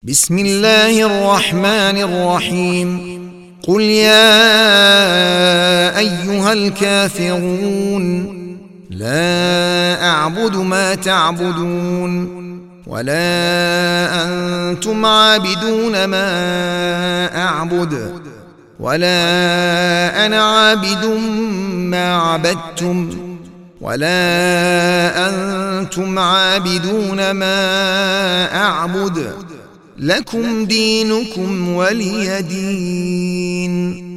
بسم الله الرحمن الرحيم. قل يا أيها الكافرون لا أعبد ما تعبدون ولا أنتم عابدون ما أعبد ولا أنا عابد ما عبدتم ولا أنتم عابدون ما أعبد لكم دينكم ولي دين.